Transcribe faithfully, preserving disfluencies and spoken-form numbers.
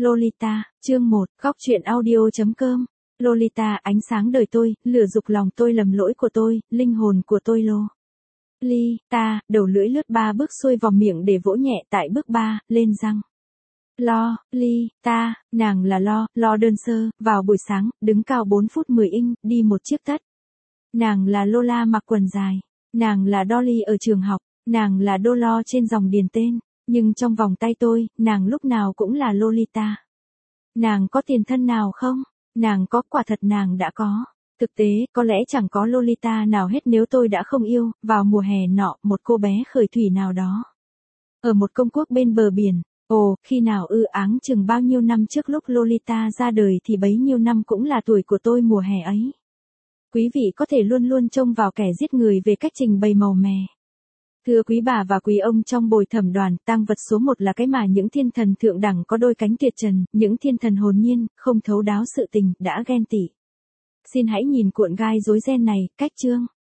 Lolita, chương một, góc truyện audio.com. Lolita, ánh sáng đời tôi, lửa dục lòng tôi, lầm lỗi của tôi, linh hồn của tôi. Lô. Ly, ta, đầu lưỡi lướt ba bước xuôi vào miệng để vỗ nhẹ tại bước ba, lên răng. Lo, ly, ta, nàng là lo, lo đơn sơ, vào buổi sáng, đứng cao bốn phút mười inch, đi một chiếc tất. Nàng là Lola mặc quần dài. Nàng là Dolly ở trường học. Nàng là Dolo trên dòng điền tên. Nhưng trong vòng tay tôi, nàng lúc nào cũng là Lolita. Nàng có tiền thân nào không? Nàng có, quả thật nàng đã có. Thực tế, có lẽ chẳng có Lolita nào hết nếu tôi đã không yêu, vào mùa hè nọ, một cô bé khởi thủy nào đó. Ở một công quốc bên bờ biển. Ồ, khi nào ư, áng chừng bao nhiêu năm trước lúc Lolita ra đời thì bấy nhiêu năm cũng là tuổi của tôi mùa hè ấy. Quý vị có thể luôn luôn trông vào kẻ giết người về cách trình bày màu mè. Thưa quý bà và quý ông, trong bồi thẩm đoàn, tang vật số một là cái mà những thiên thần thượng đẳng có đôi cánh tuyệt trần, những thiên thần hồn nhiên, không thấu đáo sự tình, đã ghen tị. Xin hãy nhìn cuộn gai rối ren này, cách chương.